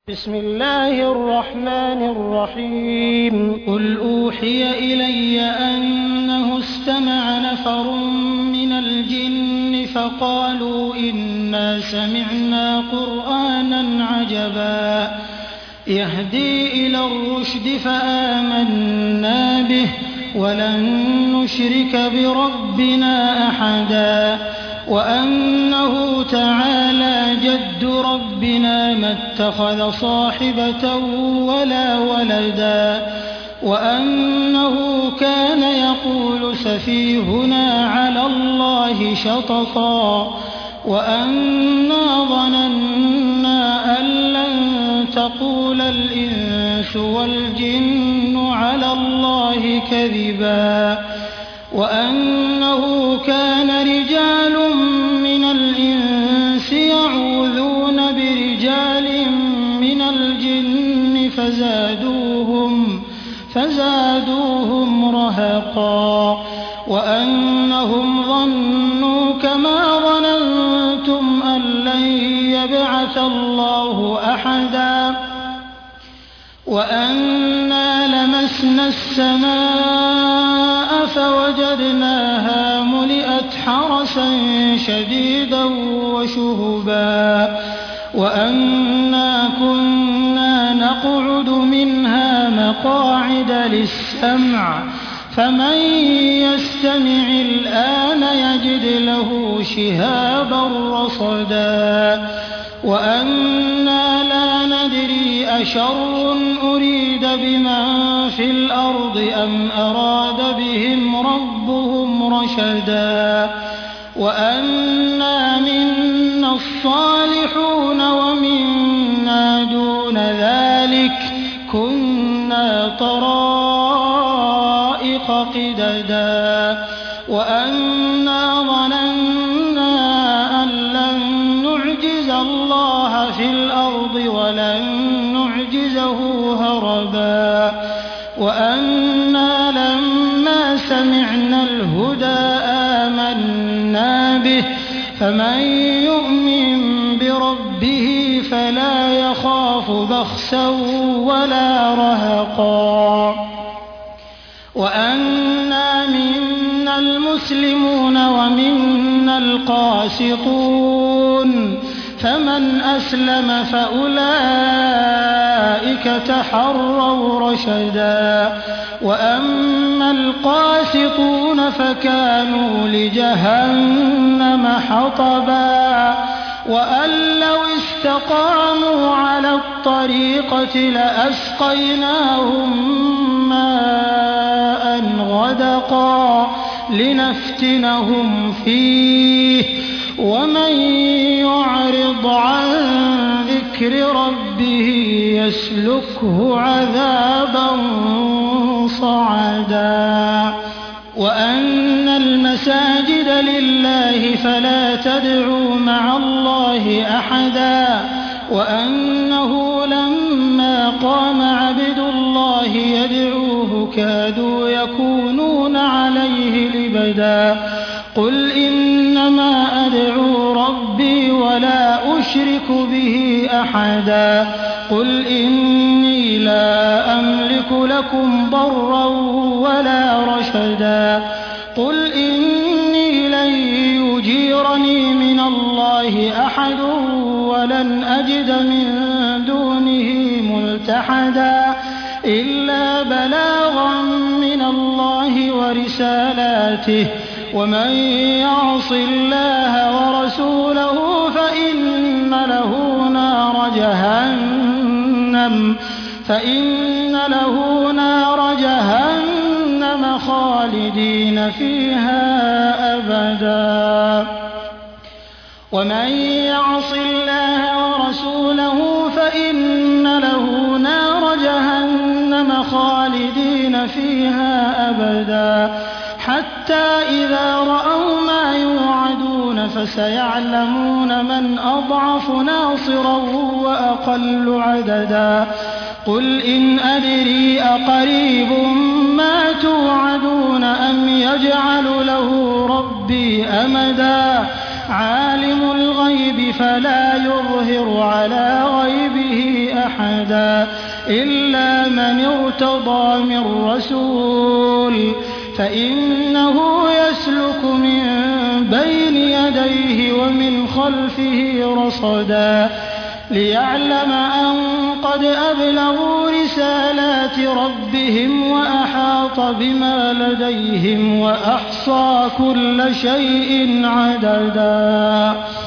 بسم الله الرحمن الرحيم قل أوحي إلي أنه استمع نفر من الجن فقالوا إنا سمعنا قرآنا عجبا يهدي إلى الرشد فآمنا به ولن نشرك بربنا أحدا وأنه تعالى جد ربنا ما اتخذ صاحبة ولا ولدا وأنه كان يقول سفيهنا على الله شططا وأنا ظننا أن لن تقول الإنس والجن على الله كذبا وأنه كان رجال من الإنس يعوذون برجال من الجن فزادوهم رهقا وأنهم ظنوا كما ظننتم أن لن يبعث الله أحدا وأنا لمسنا السماء فوجدناها ملئت حرسا شديدا وشهبا وأنا كنا نقعد منها مقاعد للسمع فمن يستمع الآن يجد له شهابا رصدا وأنا لا ندري أشر أريد بمن في الأرض أم أراد بهم ربهم رشدا وأنا منا الصالحون ومنا دون ذلك كنا طرائق قددا وأنا ظننا أن لن نعجز الله في الأرض ولن نعجزه هربا وأنا لما سمعنا الهدى آمنا به فمن يؤمن بربه فلا يخاف بخسا ولا رهقا وأنا منا المسلمون ومنا القاسطون فمن أسلم فأولئك تحروا رشدا وأما القاسطون فكانوا لجهنم حطبا وأن لو استقاموا على الطريقة لأسقيناهم ماء غدقا لنفتنهم فيه ومن يعرض عن ذكر ربه يسلكه عذابا صعدا وأن المساجد لله فلا تدعوا مع الله أحدا وأنه لما قام عبد الله يدعوه كادوا يكونون عليه لبدا قل إنما أدعو ربي ولا أشرك به أحدا قل إني لا أملك لكم ضرا ولا رشدا قل إني لن يجيرني من الله أحد ولن أجد من دونه ملتحدا إلا بلاغا من الله ورسالاته ومن يعص الله ورسوله فإن له نار جهنم خالدين فيها أبدا ومن يعص الله ورسوله فإن له نار جهنم خالدين فيها أبدا حتى إذا رأوا ما يوعدون فسيعلمون من أضعف ناصرا وأقل عددا قل إن أدري أقريب ما توعدون أم يجعل له ربي أمدا عالم الغيب فلا يظهر على غيبه أحدا إلا من ارتضى من رسول فإنه يسلك من بين يديه ومن خلفه رصدا ليعلم أن قد أبلغوا رسالات ربهم وأحاط بما لديهم وأحصى كل شيء عددا